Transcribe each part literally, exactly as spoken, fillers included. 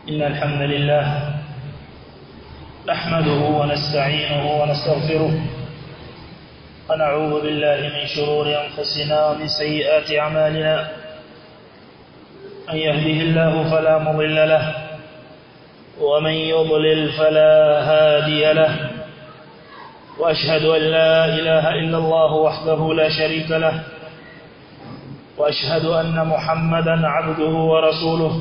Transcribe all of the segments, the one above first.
إن الحمد لله نحمده ونستعينه ونستغفره ونعوذ بالله من شرور أنفسنا ومن سيئات أعمالنا من يهده الله فلا مضل له ومن يضلل فلا هادي له وأشهد أن لا إله إلا الله وحده لا شريك له وأشهد أن محمدا عبده ورسوله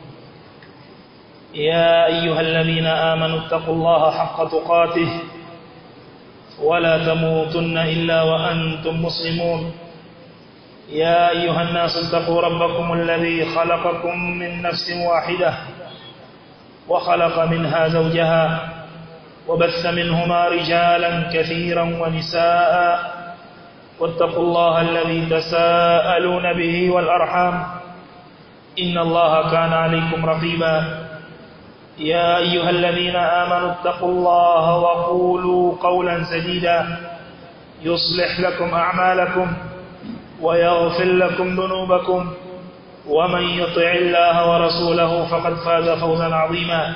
يا أيها الذين آمنوا اتقوا الله حق تقاته ولا تموتن إلا وأنتم مسلمون يا أيها الناس اتقوا ربكم الذي خلقكم من نفس واحدة وخلق منها زوجها وبث منهما رجالا كثيرا ونساء واتقوا الله الذي تساءلون به والأرحام إن الله كان عليكم رقيبا يا أيها الذين آمنوا اتقوا الله وقولوا قولا سديدا يصلح لكم أعمالكم ويغفر لكم ذنوبكم ومن يطع الله ورسوله فقد فاز فوزا عظيما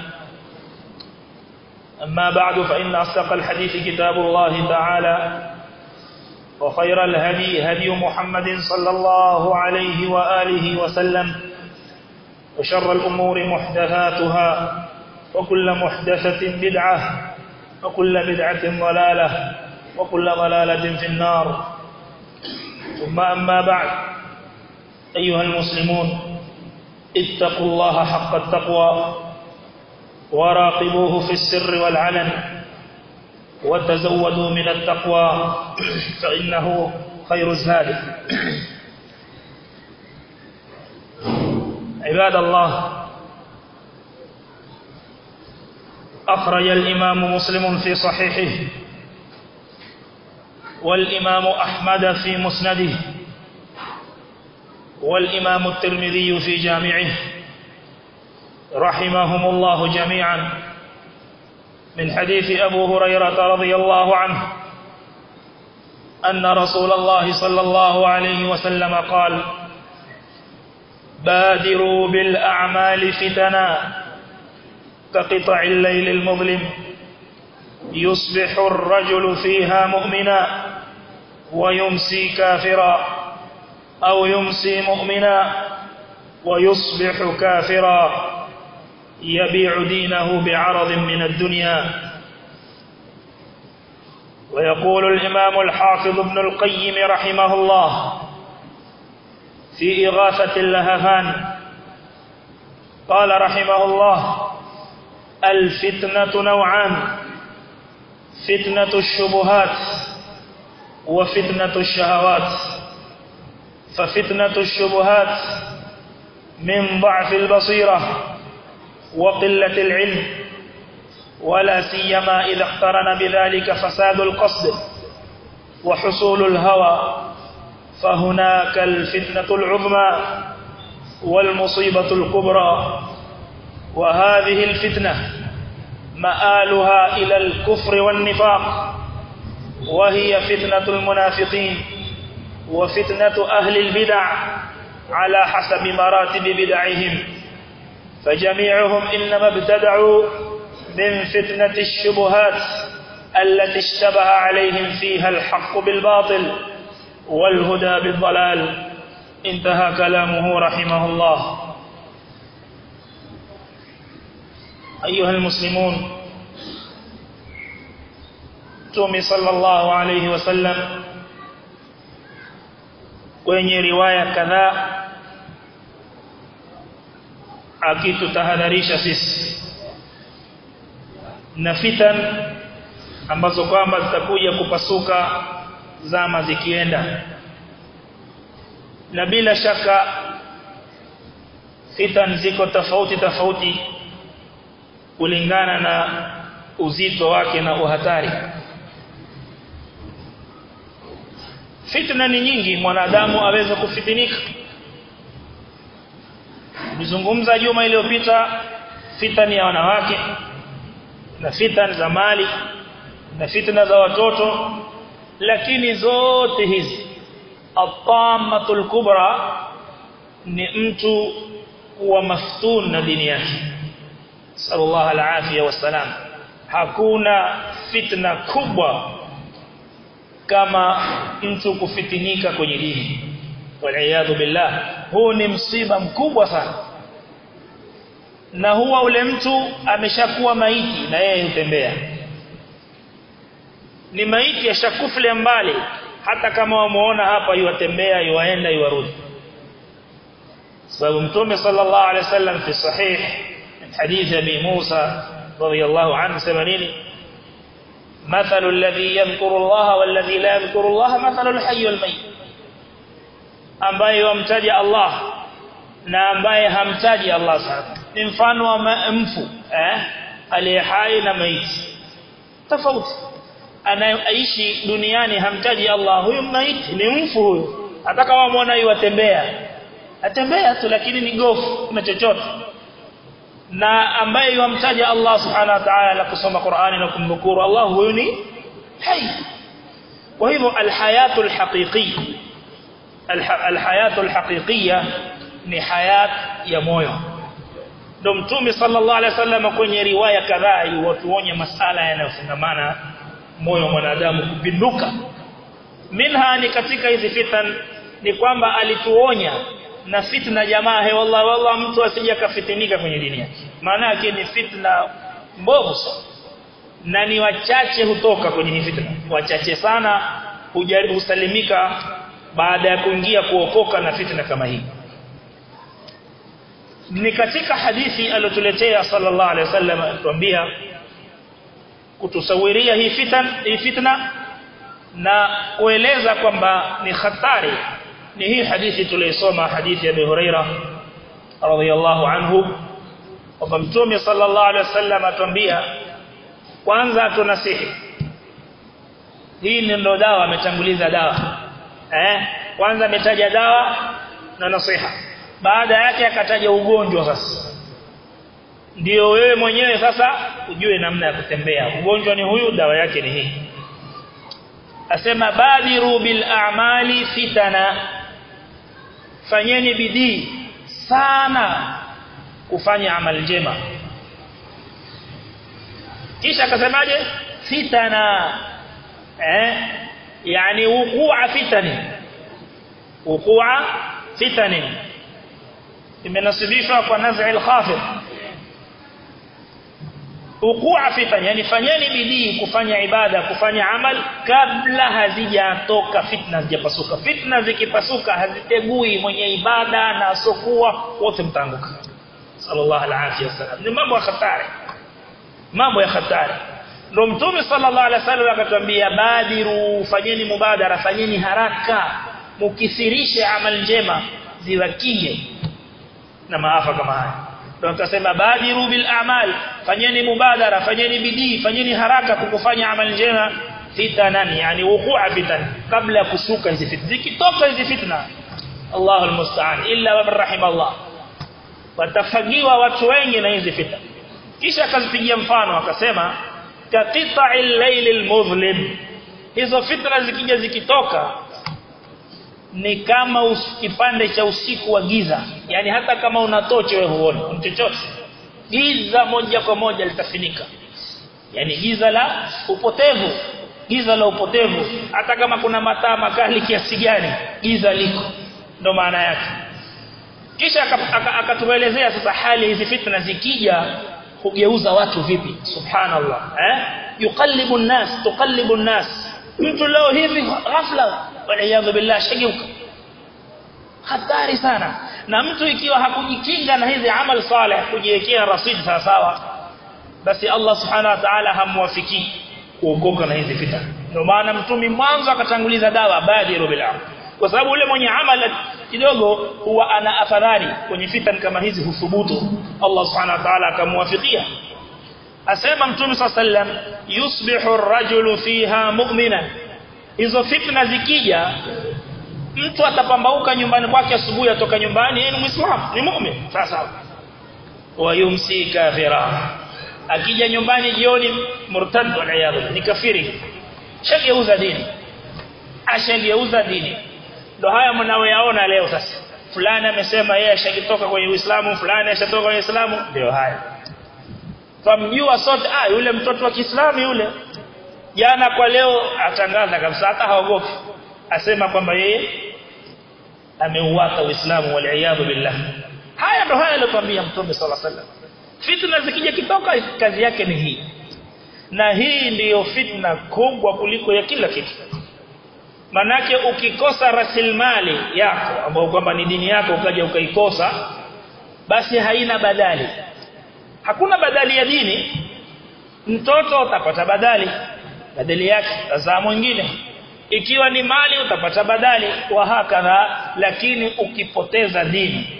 أما بعد فإن أصدق الحديث كتاب الله تعالى وخير الهدي هدي محمد صلى الله عليه وآله وسلم وشر الأمور محدثاتها وكل محدثة بدعة وكل بدعة ضلالة وكل ضلالة في النار ثم أما بعد أيها المسلمون اتقوا الله حق التقوى وراقبوه في السر والعلن وتزودوا من التقوى فإنه خير الزاد عباد الله أخرج الإمام مسلم في صحيحه والإمام أحمد في مسنده والإمام الترمذي في جامعه رحمهم الله جميعا من حديث أبو هريرة رضي الله عنه أن رسول الله صلى الله عليه وسلم قال بادروا بالأعمال فتنا كقطع الليل المظلم يصبح الرجل فيها مؤمنا ويمسي كافرا أو يمسي مؤمنا ويصبح كافرا يبيع دينه بعرض من الدنيا. ويقول الإمام الحافظ ابن القيم رحمه الله في إغاثة اللهفان قال رحمه الله الفتنة نوعان فتنة الشبهات وفتنة الشهوات ففتنة الشبهات من ضعف البصيرة وقلة العلم ولا سيما إذا اقترن بذلك فساد القصد وحصول الهوى فهناك الفتنة العظمى والمصيبة الكبرى وهذه الفتنة مآلها إلى الكفر والنفاق وهي فتنة المنافقين وفتنة أهل البدع على حسب مراتب بدعهم فجميعهم إنما ابتدعوا من فتنة الشبهات التي اشتبه عليهم فيها الحق بالباطل والهدى بالضلال انتهى كلامه رحمه الله. أيها المسلمون تومي صلى الله عليه وسلم kwenye riwaya kadhaa akitutahadharisha sisi na fitan ambazo kwamba zitakuja kupasuka zama zikienda na bila shaka fitan ziko tofauti tofauti kulingana na uzito wake na uhatari. Fitna ni nyingi mwanadamu aweza kufitinika. Nizungumza juma iliyopita fitani ya wanawake na fitani za mali na fitna za watoto, lakini zote hizi at-tammatul kubra ni mtu kuwa maftun na dini yake, sallallahu alaihi wasallam. Hakuna fitna kubwa kama mtu kufitinika kwenye dini. Waliyadhu billah, huu ni msiba mkubwa sana. Na huwa ule mtu ameshakuwa maiti na yeye hutembea, ni maiti ya shakufle mbali, hata kama wamuona hapa yuatembea yuaenda yuarudi. Sababu Mtume sallallahu alaihi wasallam fi sahih hadith Abi Musa radiyallahu anhu sema nini? Mathalu alladhi yadhkuru Allah walladhi la yadhkuru Allah mathalu alhayy walmayyit, ambaye wamtaja Allah na ambaye hamtaji Allah sana ni mfano wa mfu eh aliye hai na maiti. Tofauti, anaishi duniani hamtaji Allah, huyu maiti ni mfu huyu. Hata kama muona yuatembea atembea tu, lakini ni gofu na chochote. Na ambaye yumtaja Allah subhanahu wa ta'ala na kusoma Qur'ani na kumdhukuru Allah, huyu ni hai. Kwa hivyo alhayatul haqiqi, alhayatul haqiqiyya ni hayat ya moyo. Ndio Mtume sallallahu alaihi wasallam kwenye riwaya kadhaa watuonya masala yanayofungamana moyo wa mwanadamu kupinduka. Minha ni katika hizi fitan ni kwamba alituonya na fitna jamaa. He wallahi wallahi, mtu asije akafitinika kwenye dini yake, maana yake ni fitna mbovu sana, na ni wachache hutoka kwenye hii fitna, wachache sana husalimika baada ya kuingia kuokoka na fitna kama hii. Ni katika hadithi aliyotuletea sallallahu alaihi wasallam atuambia kutusawiria hii fitna hii fitna na kueleza kwamba ni hatari. Ni hii hadithi tuliyosoma, hadithi ya Abu Huraira radhiyallahu anhu, kwamba Mtume sallallahu alaihi wasallam atuambia, kwanza tunasihi. Hii ndio dawa, ametanguliza dawa eh kwanza ametaja dawa na nasiha, baada yake akataja ugonjwa. Sasa ndio wewe mwenyewe sasa ujue namna ya kutembea. Ugonjwa ni huyu, dawa yake ni hii. Asema badiru bil a'mali fitana, fanyeni bidii sana kufanya amali njema. Kisha akasemaje? Fitana eh yani wuqua fitani, wuqua fitani imenasibishwa kwa naz'il khafid. Wuqua fitani yani fanyeni bidii kufanya ibada, kufanya amal kabla hazijatoka fitna, hazijapasuka. Fitna zikipasuka hazitegui mwenye ibada na asokuwa, wote mtanguka. Sallallahu alaihi wasallam. Ni mambo ya hatari, mambo ya hatari. Ndio Mtume sallallahu alaihi wasallam akatuambia, badiru, fanyeni mubadara, fanyeni haraka, mukithirishe amal njema ziwakinge na maafa kama haya. Ndio tukasema badiru bil a'mal, fanyeni mubadara, fanyeni bidii, fanyeni haraka kukufanya amal njema. Fitanan yani wuqua fitan, kabla kusuka hizi fitna. Zikitoka hizi fitna, Allahu almusta'an, illa wa rahimallah, watafagiwa watu wengi na hizi fitna. Kisha akazipigia mfano akasema, kaqita'il laylil mudhlim, hizo fitna zikija zikitoka ni kama kipande cha usiku wa giza. Yani hata kama una tochi wewe huoni chochote, giza moja kwa moja litafinika. Yani giza la upotevu, giza la upotevu. Hata kama kuna mataa makali kiasi gani, giza liko, ndo maana yake. Kisha akatuelezea sasa hali hizi fitna zikija hugeuza watu vipi. Subhanallah eh yuqallibu an-nas, tuqallibu an-nas. Mtu leo hivi ghafla waliyadhu billah shageuka, hatari sana. Na mtu ikiwa hakujikinga na hizi amal saleh, kujiwekea rasid sawa sawa, basi Allah subhanahu wa ta'ala hamwafiki kuokoka na hizi fitna. Ndio maana Mtume mwanzo akatanguliza dawa, badiru bil amal, kwa sababu yule mwenye amal kidogo huwa ana afadhali kwenye fitna kama hizi, huthubutu. Allah subhanahu wa ta'ala akamwafikia. Asema Mtume sallallahu alayhi wasallam, yusbihu ar-rajulu fiha mu'mina, hizo fitna zikija mtu atapambauka nyumbani kwake asubuhi, atoka nyumbani yeye ni Muislamu, ni mu'min sasa, wa yumsi kafira, akija nyumbani jioni murtad wal iyad, ni kafiri, shageuza dini, ashageuza dini. Ndio haya mnaoyaona leo sasa, fulani amesema yeye ashakitoka kwenye Uislamu, fulani ashatoka kwenye Uislamu. Ndio haya Famjua sote, ah yule mtoto wa Kiislamu yule. Jana kwa leo atangaza kabisa hata haogopi. Asema kwamba yeye ameuata Uislamu wal iyad billah. Haya ndo haya aliyotuambia Mtume sallallahu alaihi wasallam. Fitna zikija kitoka kazi yake ni hii. Na hii ndiyo fitna kubwa kuliko ya kila kitu. Manake ukikosa rasilimali yako ambayo kwamba ni dini yako ukaja ukaikosa, basi haina badali. Hakuna badali ya dini. Mtoto utapata badali, badali yake tazaa mwingine. Ikiwa ni mali utapata badali wa hakadha, lakini ukipoteza dini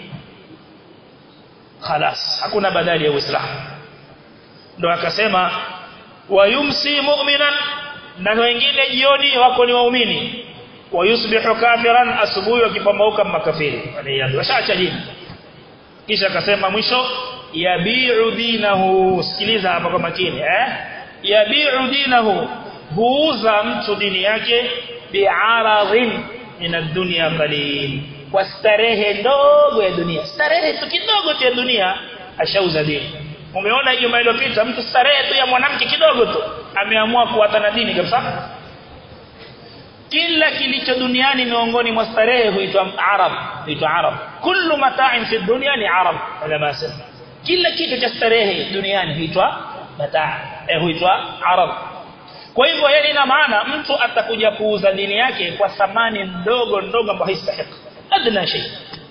خلاص hakuna badali ya Uislamu. Ndio akasema wayumsi mu'minan, na wengine jioni wako ni waumini, wayusbihu kafiran, asubuhi wakipambauka makafiri, wale washaacha dini. Kisha akasema mwisho yabi'u dinahu, sikiliza hapa kwa makini eh yabi'u dinahu, huuza mtu dini yake bi'aradhin min ad-dunya qalil, kwa starehe ndogo ya dunia. Starehe tu kidogo tu ya dunia ashauza dini. Umeona hiyo mailo pita, mtu starehe tu ya mwanamke kidogo tu ameamua kuata na dini kabisa. Kila kilicho duniani miongoni mwa starehe huitwa arab, huitwa arab. Kullu mata'in fi dunya ni arab, wala masal. Kila kitu cha starehe duniani huitwa mataa, eh huitwa arab. Kwa hivyo yani ina maana mtu atakuja kuuza dini yake kwa thamani ndogo ndogo ambayo haistahili adna shay.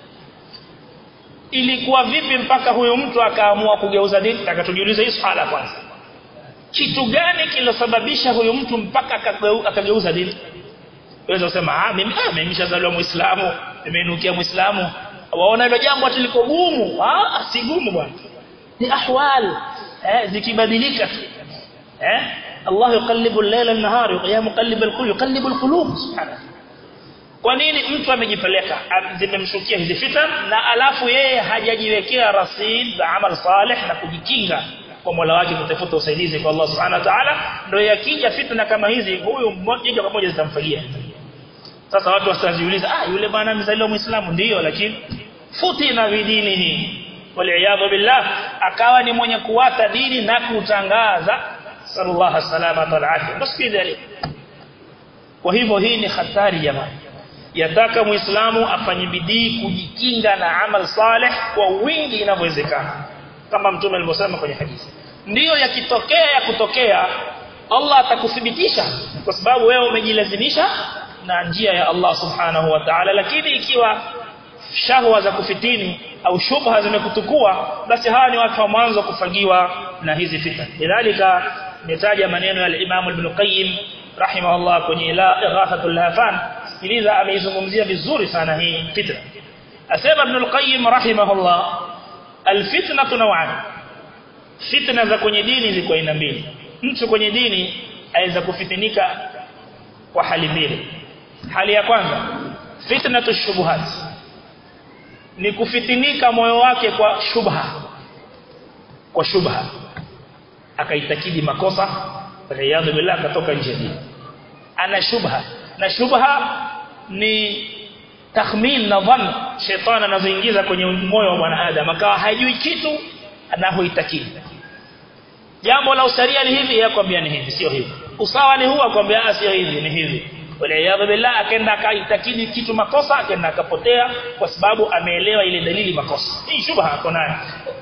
Ilikuwa vipi mpaka huyo mtu akaamua kugeuza dini? Takatujiuliza hii swala kwanza. Kitu gani kilosababisha huyo mtu mpaka akageuza dini? Wewe unasema ah mimi ah mimi nimeshazaliwa Muislamu, nimeinukia Muislamu. Waona hilo jambo ati liko gumu? Ah si gumu bwana. Ni ahwal eh zikibadilika tu. Eh Allah yuqallibu al-layla an-nahar, ya muqallib al-qulub, yuqallibu al-qulub subhanahu. Kwa nini mtu amejipeleka zimemshukia hizi fitna na alafu yeye hajajiwekea rasid za amal salih na kujikinga kwa Mola wake, kutafuta usaidizi kwa Allah subhanahu wa ta'ala? Ndio yakija fitna kama hizi huyu mmoja kwa moja zitamfagia. Sasa watu wasijiuliza ah yule bwana mzaliwa Muislamu, ndio lakini futina bidinihi wal iyad billah, akawa ni mwenye kuwata dini na kutangaza sallallahu alaihi wasallam wal afia. Msikidhali. Kwa hivyo hii ni hatari jamani. Yataka Muislamu afanye bidii kujikinga na amal salih kwa wingi inavyowezekana, kama Mtume alivyosema kwenye hadithi. Ndiyo yakitokea ya kutokea Allah atakuthibitisha kwa sababu wewe umejilazimisha na njia ya Allah subhanahu wa ta'ala. Lakini ikiwa shahwa za kufitini au shubha zimekutukua, basi hawa ni watu wa mwanzo kufagiwa na hizi fitna. Lidhalika nitaja maneno ya Imam Ibn Qayyim rahimahullah kwenye la Ighathatul Lahfan. Sikiliza, ameizungumzia vizuri sana hii fitna. Asema Ibn al-Qayyim rahimahullah, al-fitnatu naw'an, fitna za kwenye dini ziko aina mbili. Mtu kwenye dini aweza kufitinika kwa hali mbili. Hali ya kwanza fitnatu shubuhat, ni kufitinika moyo wake kwa shubha, kwa shubha akaitakidi makosa, riyadhu billah, katoka nje dini, ana shubha. Na shubha ni takhmin na dhann shetani anazoingiza kwenye moyo wa mwanadamu, akawa hajui kitu anahoitakidi. Jambo la usaria ni hivi, yakwambia ni hivi, sio hivi. Usawa ni huwa akwambia sio hivi, ni hivi. Waliyadhu billah, akaenda akaitakidi kitu makosa, akaenda akapotea kwa sababu ameelewa ile dalili makosa. Hii shubha iko nayo.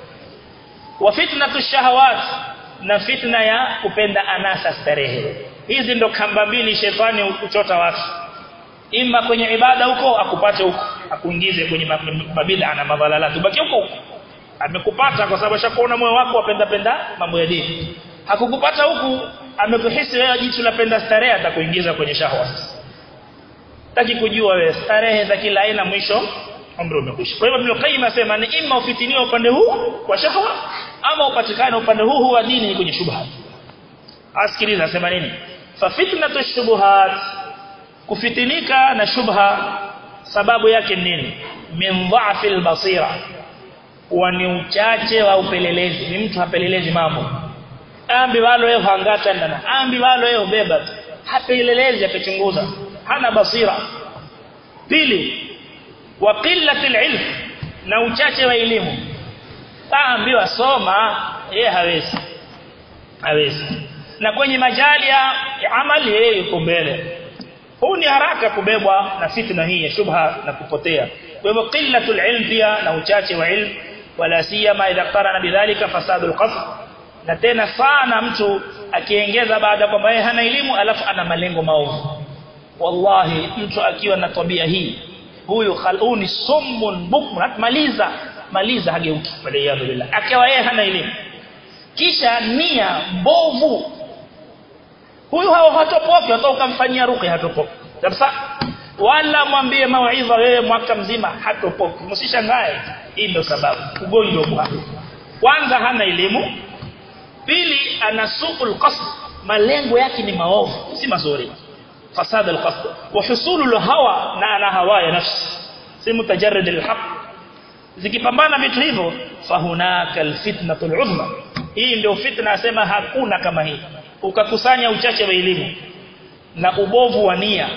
Wa fitnatu shahawat, na fitna ya kupenda anasa starehe. Hizi ndo kamba mbili shetani uchota watu. Ima kwenye ibada huko akupate huko, akuingize kwenye mabid'a na madhalala, tubaki huko. Amekupata kwa sababu shakuona moyo wako wapenda penda mambo ya dini. Hakukupata huku, amekuhisi wewe jitu la penda starehe, atakuingiza kwenye shahwa. Taki kujua wewe starehe za kila aina, mwisho umri umekwisha. Kwa hivyo Ibn Qayyim asema ni ima ufitiniwe upande huu kwa shahwa, ama upatikane upande huu huu wa dini kwenye shubha. Asikiliza asema nini? Fa fitnatu shubuhat, kufitinika na shubha sababu yake nini? Min dha'fil basira, wa ni uchache wa upelelezi. Ni mtu hapelelezi mambo. Ambi walo yeye hangata ndana, ambi walo yeye ubeba, hapelelezi, apechunguza, hana basira. Pili, wa qillatil ilm, na uchache wa elimu. Ambiwa soma, yeye hawezi. hawezi. Na kwenye majali ya amali yeye yuko mbele. Huu ni haraka kubebwa na fitna hii ya shubha na kupotea. Kwa hivyo qillatul ilm pia na uchache wa ilm, wala siyama idha qarana bidhalika fasadul qasd. Na tena sana mtu akiongeza baada kwamba yeye hana elimu alafu ana malengo maovu. Wallahi mtu akiwa na tabia hii, huyu khaluni summun bukmun, maliza maliza hageuki waliyadhu billah. Akiwa yeye hana elimu kisha nia mbovu, huyu hao hatopoki, hata ukamfanyia ruqya hatopoki kabisa. Wala mwambie mauidha wewe mwaka mzima hatopoki, msishangae. Hii ndio sababu ugonjwa kwa kwanza hana elimu, pili ana suul qasd, malengo yake ni maovu si mazuri, fasad alqasd wa husul alhawa, na ana hawa ya nafsi si mutajarrid alhaq. Zikipambana vitu hivyo fahunaka alfitnatul uzma. Hii ndio fitna asema hakuna kama hii. Ukakusanya uchache wa elimu na ubovu wa nia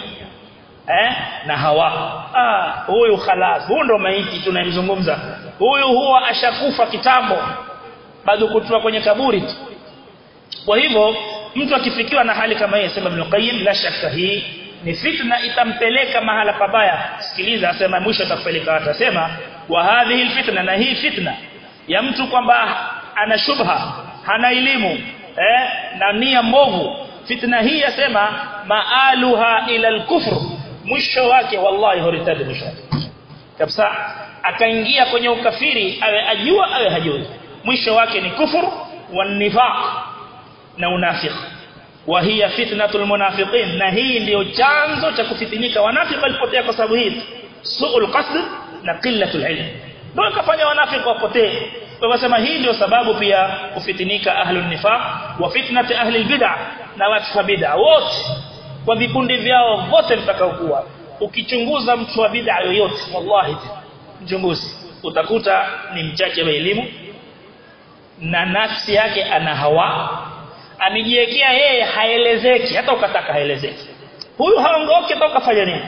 eh na hawa, ah huyu khalas, huyu ndo maiti tunayemzungumza. Huyu huwa ashakufa kitambo, bado kutoa kwenye kaburi tu. Kwa hivyo mtu akifikiwa na hali kama hii, sema Ibn Qayyim, la shaka hii ni fitna, itampeleka mahala pabaya. Sikiliza, asema mwisho atakupeleka, atasema wa hadhihi alfitna, na hii fitna ya mtu kwamba ana shubha, hana elimu eh na nia mbovu, fitna hii yasema maaluha ila al-kufr, mwisho wake wallahi huritadi mwisho kabisa, akaingia kwenye ukafiri, awe ajua awe hajui, mwisho wake ni kufur wa nifaq na unafiki. Wa hiya fitnatul munafiqin, na hii ndio chanzo cha kufitinika wanafiki walipotea kwa sababu hii suul qasd na qillatul ilm, ndio kafanya wanafiki wapotee. Kwa sema hii ndio sababu pia kufitinika ahlun nifaq wa fitnat ahli albid'ah, na watu wa bid'ah wote kwa vikundi vyao vote vitakaokuwa. Ukichunguza mtu wa bid'ah yoyote, wallahi mchunguzi, utakuta ni mchache wa elimu na nafsi yake ana hawa, amejiwekea yeye haelezeki, hata ukataka haelezeki. Huyu haongoke toka kufanya nini,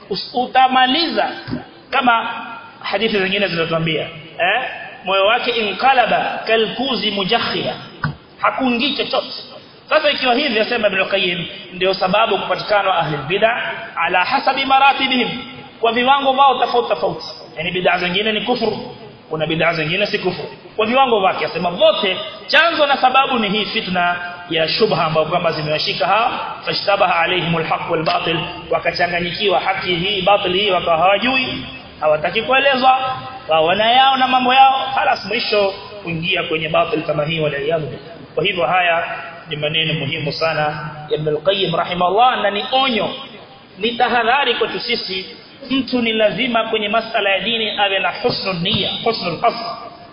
utamaliza. Kama hadithi zingine zinatuambia eh moyo wake inqalaba kalkuzi mujakhia, hakuingii chochote. Sasa ikiwa hivi yasema Ibn Qayyim, ndio sababu kupatikana ahli bid'ah ala hasabi maratibihim, kwa viwango vao tofauti tofauti. Yani bid'ah zingine ni kufuru, kuna bid'ah zingine si kufuru, kwa viwango vyake. Yasema wote chanzo na sababu ni hii fitna ya shubha ambayo kwamba zimewashika hawa, fashtabaha alaihimul haqq wal batil, wakachanganyikiwa haki hii batil hii, wakawa hawajui, hawataki kuelezwa, wana yao na mambo yao, halas mwisho kuingia kwenye batil kama hii wala iyadhu. Kwa hivyo haya ni maneno muhimu sana ya Ibn al-Qayyim rahimahullah, na ni onyo, ni tahadhari kwetu sisi. Mtu ni lazima kwenye masala ya dini awe na husnul nia, husnul qasd.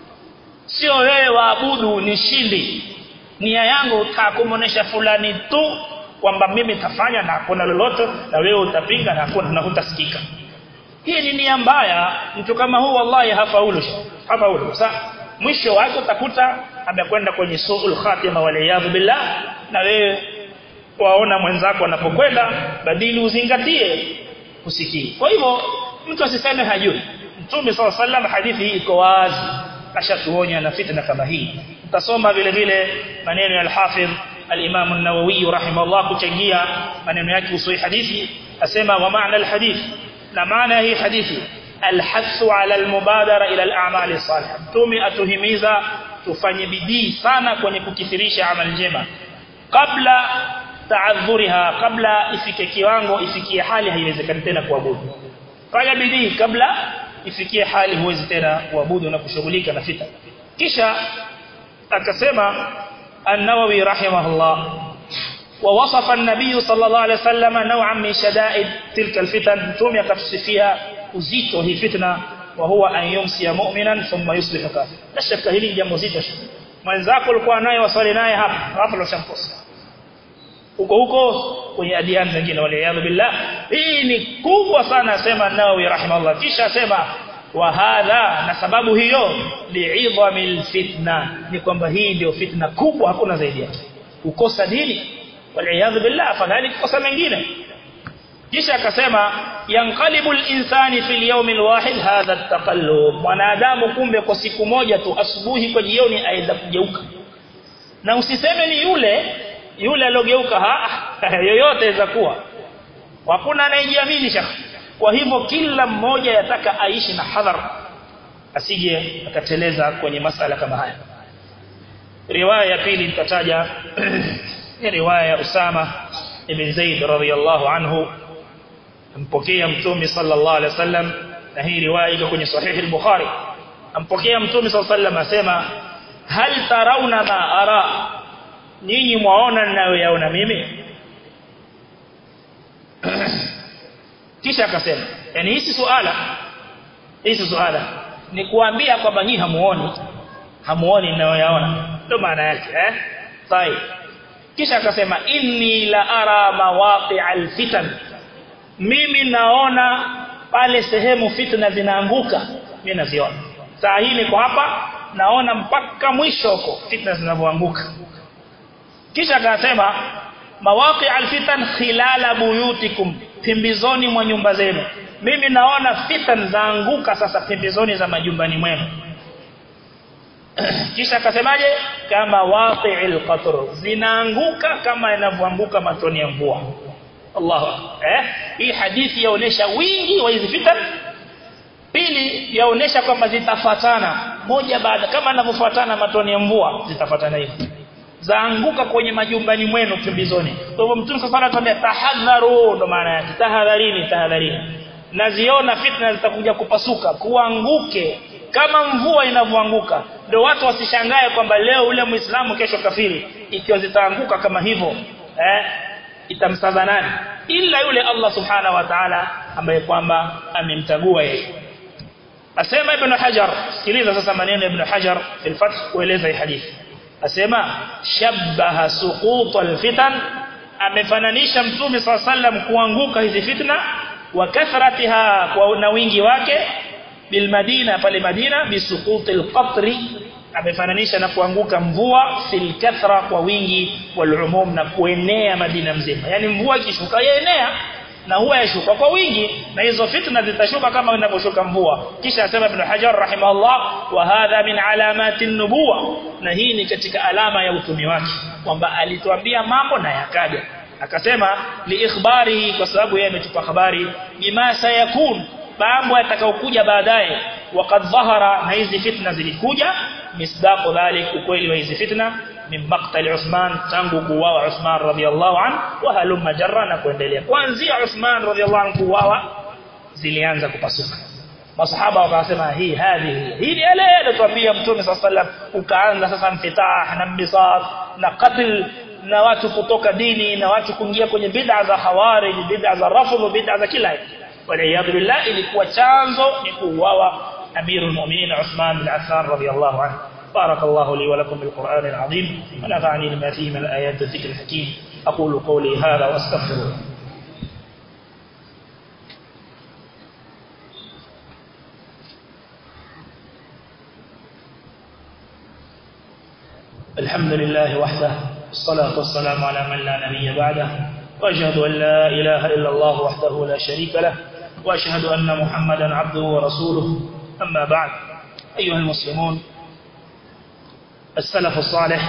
Sio wewe waabudu ni shindi, nia yangu takumuonesha fulani tu kwamba mimi tafanya na hakuna lolote, na wewe utapinga na hakuna na hutasikika. Hii ni nia mbaya. Mtu kama huu wallahi hafaulu, hafaulu. Sasa mwisho wake utakuta amekwenda kwenye suul khatima waliyadhu billah, na wewe waona mwenzako anapokwenda, badili uzingatie kusikia. Kwa hivyo mtu asiseme hajui. Mtume صلى الله عليه وسلم hadithi hii iko wazi, ashatuonya na fitna kama hii. Tutasoma vile vile maneno ya al-Hafidh al-Imam an-Nawawi rahimahullah kuchangia maneno yake kuhusu hadithi, asema wa maana al-hadith, na maana hii hadithi alhathu ala almubadara ila al-a'mal as-salih. Mtume atuhimiza tufanye bidii sana kwenye kukithirisha amali njema kabla taadhuriha, kabla ifike kiwango, ifikie hali haiwezekani tena kuabudu. Fanya bidii kabla ifikie hali huwezi tena kuabudu na kushughulika na fitna. Kisha akasema an-Nawawi rahimahullah, ووصف النبي صلى الله عليه وسلم نوعا من شدائد تلك الفتن. Mtume akasifia uzito hii fitna, wa huwa an yumsi mu'minan thumma yusbih kafir. La shaka hili jambo zito. Mwenzako alikuwa naye wasali naye hapa hapa ndo shamkosa huko huko kwenye adiani zingine wale yadhu billah. Hii ni kubwa sana, asema Nawawi rahimahullah. Kisha asema wa hadha, na sababu hiyo li'idhamil fitna, ni kwamba hii ndio fitna kubwa, hakuna zaidi yake. Kukosa dini waliyadhu billah, afadhali kukosa mengine. Kisha akasema yanqalibu al-insani fi al-yawm al-wahid hadha at-taqallub, mwanadamu kumbe kwa siku moja tu, asubuhi kwa jioni aenda kugeuka. na usiseme ni yule yule alogeuka yoyote inaweza kuwa hakuna anayejiamini shaka. Kwa hivyo kila mmoja yataka aishi na hadhar asije akateleza kwenye masala kama haya. Riwaya ya pili nitataja ni riwaya ya Usama ibn Zaid radhiyallahu anhu, ampokea Mtume sallallahu alaihi wasallam, na hii riwaya iko kwenye sahihi al-Bukhari. Ampokea Mtume sallallahu alaihi wasallam asema, hal tarawna ma ara, ninyi muona ninayoyaona mimi? Kisha akasema, yani hisi suala hisi suala ni kuambia kwamba nyinyi hamuoni hamuoni ninayoyaona, ndio maana yake eh sahihi. Kisha akasema, inni la ara mawaqi'al fitan, mimi naona pale sehemu fitna zinaanguka, mimi naziona. Saa hii niko hapa naona mpaka mwisho huko fitna zinavyoanguka. Kisha akasema, mawaqi'al fitan khilala buyutikum, pembezoni mwa nyumba zenu. Mimi naona fitan zaanguka sasa pembezoni za majumbani mwenu. Kisha akasemaje, kama waqi'il qatr, zinaanguka kama inavyoanguka matone ya mvua. Allahu eh hii hadithi yaonesha wingi wa hizi fitan. Pili yaonesha kwamba zitafuatana moja baada, kama yanavyofuatana matone ya mvua zitafuatana hivi, zaanguka kwenye majumbani mwenu pembezoni. Kwa hivyo Mtume sallallahu alayhi wasallam tahadharu, ndo maana yake tahadharini tahadharini, naziona fitna zitakuja kupasuka kuanguke kama mvua inavyoanguka. Ndio watu wasishangae kwamba leo ule Muislamu kesho kafiri, ikiwa zitaanguka kama hivyo eh itamsaza nani ila yule Allah subhanahu wa ta'ala ambaye kwamba amemtagua yeye. Asema Ibn Hajar, sikiliza sasa maneno ya Ibn Hajar fi al-Fath kueleza hii hadithi. Asema, shabbaha suqut al-fitan, amefananisha Mtume sallallahu alayhi wasallam kuanguka hizi fitna wa kathratiha, kwa na wingi wake, bil Madina, pale Madina, bisuqut al-qatri, amefananisha na kuanguka mvua, fil kathra, kwa wingi, wal umum, na kuenea Madina mzima. Yani mvua ikishuka yaenea na huwa yashuka kwa wingi, na hizo fitna zitashuka kama inavyoshuka mvua. Kisha asema Ibn Hajar rahimahullah, wa hadha min alamati an-nubuwa, na hii ni katika alama ya utumi wake, kwamba alituambia mambo na yakaja. Akasema li ikhbari, kwa sababu yeye ametupa habari, bima sayakun, mambo yatakayokuja baadaye. Waqad dhahara, na hizi fitna zilikuja, misdaqu dhalik, ukweli wa hizi fitna, min maqtal Uthman, tangu kuuawa Uthman radhiyallahu anhu, wa halumma jarra, na kuendelea. Kuanzia Uthman radhiyallahu anhu kuuawa zilianza kupasuka. Masahaba wakasema, hii hadhi hii ni ile aliyotuambia Mtume sallallahu alayhi wasallam. Ukaanza sasa mfitah na mbisat na qatl, na watu kutoka dini, na watu kuingia kwenye bid'a za khawarij, bid'a za rafdh, bid'a za kila aina. Waliyadhu billah, ilikuwa chanzo ni kuuawa Amirul Mu'minin Uthman bin Affan radhiyallahu anhu. بارك الله لي ولكم بالقرآن العظيم، ونفعني لما فيه من الآيات والذكر الحكيم. أقول قولي هذا واستغفر الله. الحمد لله وحده، الصلاة والسلام على من لا نبي بعده، وأشهد أن لا إله إلا الله وحده لا شريك له، وأشهد أن محمدا عبده ورسوله. أما بعد، أيها المسلمون، السلف الصالح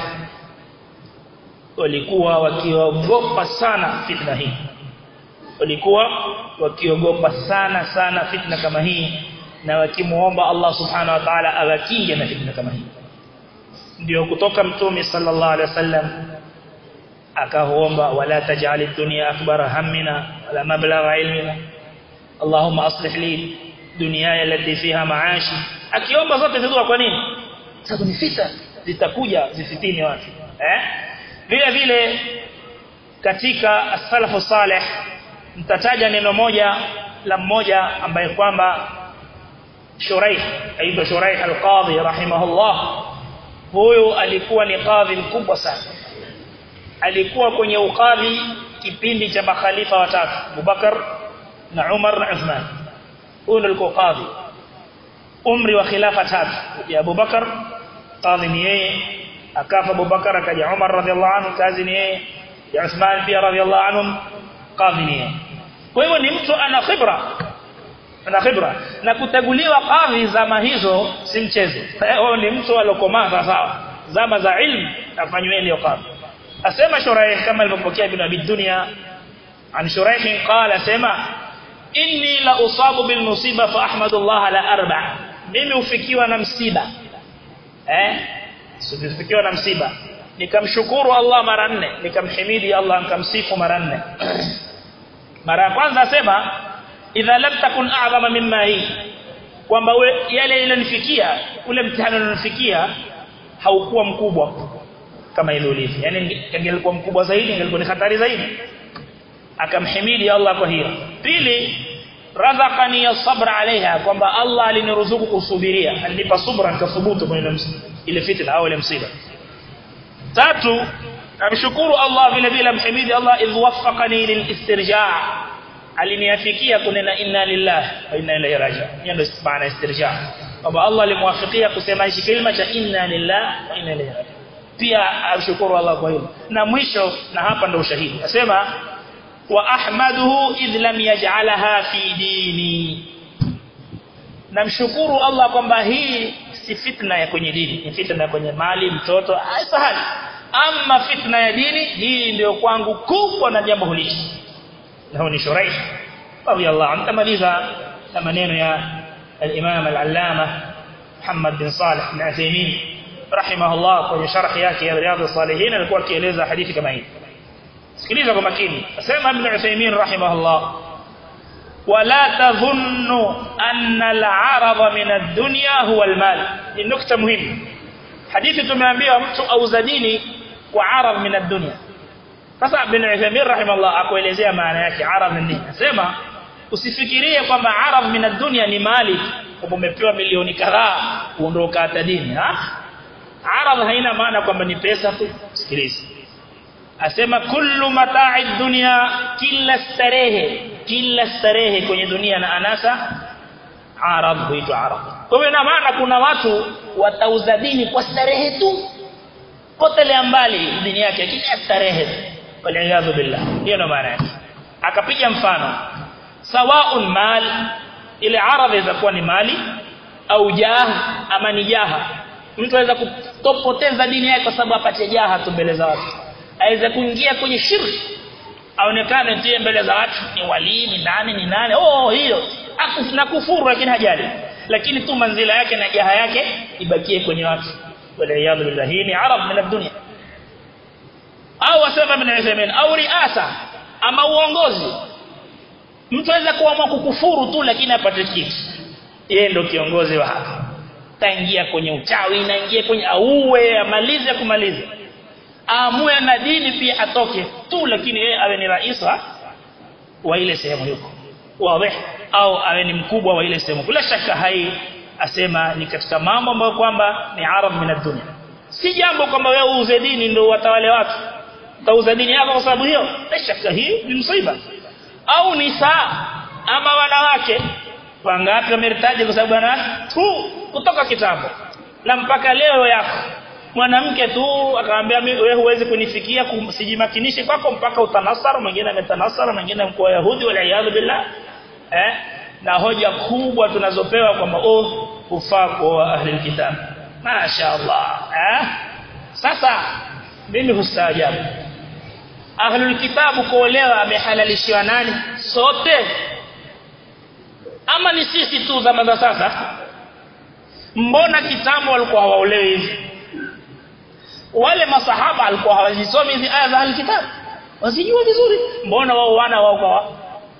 walikuwa wakiogopa sana fitna hii, walikuwa wakiogopa sana sana fitna kama hii, na wakimuomba Allah subhanahu wa ta'ala awakinge na fitna kama hii. Ndio kutoka Mtume sallallahu alaihi wasallam akaomba, wala taj'al ad-dunya akbara hammina wala mablagha ilmina, Allahumma aslih li dunyaya allati fiha ma'ashi. Akiomba zote hizo kwa nini? Sababu ni fitna zitakuja zifitini watu eh vile vile. Katika as-salafu salih mtataja neno moja la mmoja ambaye kwamba Shuraih, aitwa Shuraih al-Qadhi rahimahullah. Huyo alikuwa ni qadhi mkubwa sana, alikuwa kwenye ukadhi kipindi cha makhalifa watatu, Abubakar na Umar na Uthman. Huyo ndio alikuwa qadhi, umri wa khilafa tatu ya Abubakar, qadhi ni yeye, akafa Abubakar, akaja Umar radhiallahu anhu, kazi ni yeye, ya Uthman pia radhiallahu anhum, qadhi ni yeye. Kwa hivyo ni mtu ana khibra, ana khibra, na kutaguliwa qadhi zama hizo si mchezo. Huyo ni mtu alokomaa sawa, zama za ilmu afanyweni iqama. Asema Shuraih kama alivyopokea Ibn Abi Dunya an Shuraih qala sema inni la usabu bil musiba fa ahmadullah ala arba', mimi ufikiwa na msiba eh ufikiwa na msiba nikamshukuru Allah mara nne, nikamhimidi Allah nikamsifu mara nne. Mara ya kwanza asema idha lam takun a'zama mimma hi, kwamba yale ilonifikia ule mtihani ulonifikia haukuwa mkubwa kama ile ulivyo, yani ingelikuwa mkubwa zaidi ingelikuwa ni hatari zaidi. Akamhimidi Allah kwa hiyo. Pili, razaqani as-sabr alaiha, kwamba Allah aliniruzuku kusubiria, alinipa subra nikathubutu kwenye ile fitna au ile msiba. Tatu, amshukuru Allah vile vile mhimidi Allah idh waffaqani lilistirja', aliniafikia kunena inna lillahi wa inna ilayhi raji'un. Hiyo ndio maana istirja', kwamba Allah alimwafikia kusema hichi kilima cha inna lillahi wa inna ilayhi raji'un. Pia amshukuru Allah kwa hilo. Na mwisho, na hapa ndio ushahidi, asema wa ahmaduhu idh lam yaj'alaha fi dini, namshukuru Allah kwamba hii si fitna ya kwenye dini, ni fitna ya kwenye mali, mtoto, haisahali. Ama fitna ya dini hii ndio kwangu kubwa na jambo hili. Na ni Shuraih radiyallahu anhu. Tamaliza maneno ya al-Imam al-Allama Muhammad bin Salih bin Uthaymeen rahimahullah kwenye sharh yake ya Riyadhus Salihin, alikuwa akieleza hadithi kama hii. Sikiliza kwa makini. Asema Ibn Uthaymeen rahimahullah, wala tadhunnu anna al-'arada min ad-dunya huwa al-mal. Ni nukta muhimu. Hadithi tumeambiwa mtu auza dini kwa arad min ad-dunya. Sasa Ibn Uthaymeen rahimahullah akuelezea maana yake arad ni nini. Asema usifikirie kwamba arad min ad-dunya ni mali, kwamba umepewa milioni kadhaa uondoka hata dini. Ha? Arad haina maana kwamba ni pesa tu. Sikiliza. Asema kullu mata'i dunya, kila starehe, kila starehe kwenye dunia na anasa arad, huitwa arad. Kwa hiyo ina maana kuna watu watauza dini kwa starehe tu, potelea mbali dini yake kila starehe, waliaadhu billah. Hiyo ndo maana yake. Akapiga mfano, sawaun mal, ile arad inaweza kuwa ni mali au jaha, ama ni jaha. Mtu anaweza kutopoteza dini yake kwa sababu apate jaha tu mbele za watu, aweza kuingia kwenye shirki, aonekane tie mbele za watu ni wali, ni nani ni nani, oh hiyo na kufuru, lakini hajali, lakini tu manzila yake na jaha yake ibakie kwenye watu, waliaadhu billah. Hii ni arab min ad-dunya. Au wasema Ibn Uthaymeen, au riasa, ama uongozi. Mtu anaweza kuamua kukufuru tu lakini apate kitu, yeye ndio kiongozi wa hapa, taingia kwenye uchawi, naingia kwenye auwe, amalize kumaliza, aamue na dini pia atoke tu, lakini yeye awe ni raisa wa ile sehemu yuko, wazi, au awe ni mkubwa wa ile sehemu. Bila shaka hai asema ni katika mambo ambayo kwamba ni arab min ad-dunya. Si jambo kwamba wewe uuze dini ndio watawale watu, utauza dini yako kwa sababu hiyo. Bila shaka hii ni msiba. Au ni saa, ama wanawake wangapi wameritaji kwa sababu wanawake tu kutoka kitambo na mpaka leo yako mwanamke tu akaambia wewe huwezi kunifikia, sijimakinishe kwako mpaka utanasara. Mwingine ametanasara, mwingine mko Yahudi, waliaadhu billah. Eh, na hoja kubwa tunazopewa kwamba oh ufaa kwa ahli alkitab, mashaallah. Eh, sasa mimi hustaajabu, ahli alkitab kuolewa amehalalishiwa nani? Sote ama ni sisi tu zama za sasa? Mbona kitambo walikuwa hawaolewi hivi? Wale masahaba walikuwa hawazisomi hizi aya za alkitab, wasijua vizuri. Mbona wao wana wao kwa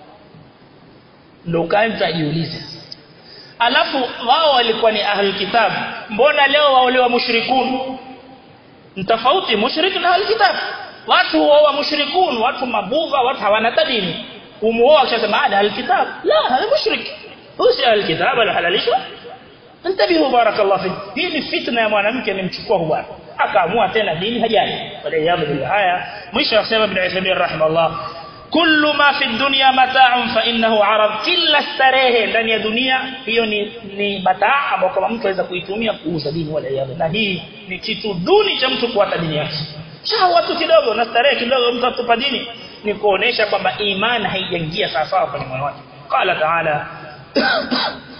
ndio kaanza jiulize. Alafu wao walikuwa ni ahli kitab, mbona leo waolewa mushrikun? Mtafauti mushrik na ahli kitab. Watu wao mushrikun, watu mabuga, watu hawana dini, umuoa akisema ada ahli kitab, la hada mushrik, husi ahli kitab alhalalishwa. Intabihu barakallahu fi. Hii ni fitna ya mwanamke, nimchukua bwana akaamua tena dini hajali, waliaadhu billah. Haya mwisho akasema Ibn Uthaymeen rahimahullah, kullu ma fi dunya mata'un fa innahu arad, kila starehe ndani ya dunia hiyo ni ni mataa ambayo kama mtu anaweza kuitumia kuuza dini, waliaadhu. Na hii ni kitu duni cha mtu kuata dini yake. Shawa tu kidogo na starehe kidogo mtu atupa dini, ni kuonesha kwamba imani haijaingia sawa sawa kwenye moyo wake. Qala ta'ala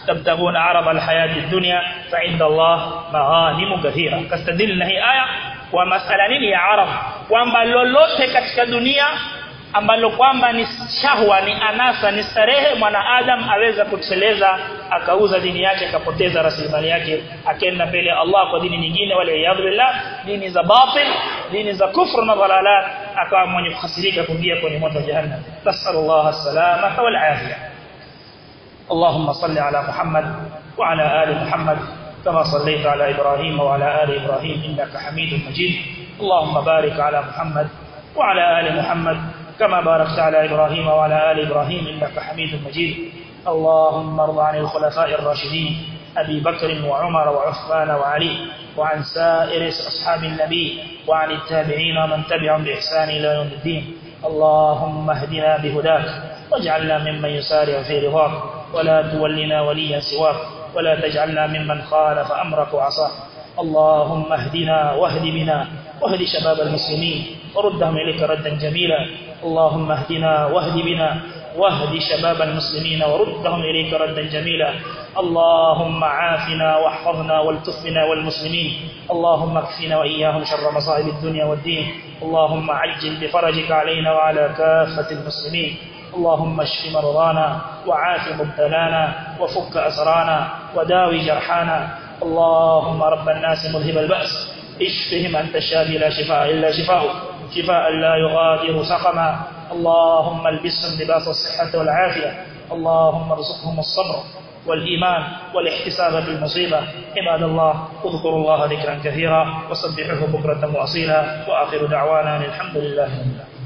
تبتغون عرض الحياة الدنيا فعند الله مغانم كثيرة. كاستدل هي آية ومسألة nini ya arab kwamba lolote katika dunia ambalo kwamba ni shahwa, ni anasa, ni starehe, mwanadamu aweza kuteleza akauza dini yake, akapoteza rasilimali yake, akaenda mbele Allah kwa dini nyingine, wala yadhu billah, dini za batil, dini za kufru na dhalalat, akawa mwenye kukhasirika kuingia kwenye moto wa jahannam. Nasallallahu as-salama wal afia. اللهم صل على محمد وعلى آل محمد كما صليت على إبراهيم وعلى آل إبراهيم إنك حميد مجيد. اللهم بارك على محمد وعلى آل محمد كما باركت على إبراهيم وعلى آل إبراهيم إنك حميد مجيد. اللهم ارض عن الخلفاء الراشدين أبي بكر وعمر وعثمان وعلي وعن سائر أصحاب النبي وعن التابعين ومن تبعهم بإحسان إلى يوم الدين. اللهم اهدنا بهداك واجعلنا ممن يسارع في رضاك ولا تولنا وليا سواك ولا تجعلنا ممن خالف أمرك وعصاك. اللهم اهدنا واهد بنا واهد شباب المسلمين وردهم إليك ردا جميلا. اللهم اهدنا واهد بنا واهد شباب المسلمين وردهم إليك ردا جميلا. اللهم عافنا واحفظنا والتف بنا والمسلمين. اللهم اكفنا وإياهم شر مصائب الدنيا والدين. اللهم عجل بفرجك علينا وعلى كافة المسلمين. اللهم اشف مرضانا وعاف مبتلانا وفك أسرانا وداوي جرحانا. اللهم رب الناس مذهب البأس اشفهم أنت الشافي لا شفاء إلا شفاؤك شفاء لا يغادر سقما. اللهم البسهم لباس الصحة والعافية. اللهم ارزقهم الصبر والإيمان والاحتساب بالمصيبة. عباد الله اذكروا الله ذكرا كثيرا وسبحوه بكرة وأصيلا. وآخر دعوانا الحمد لله رب العالمين.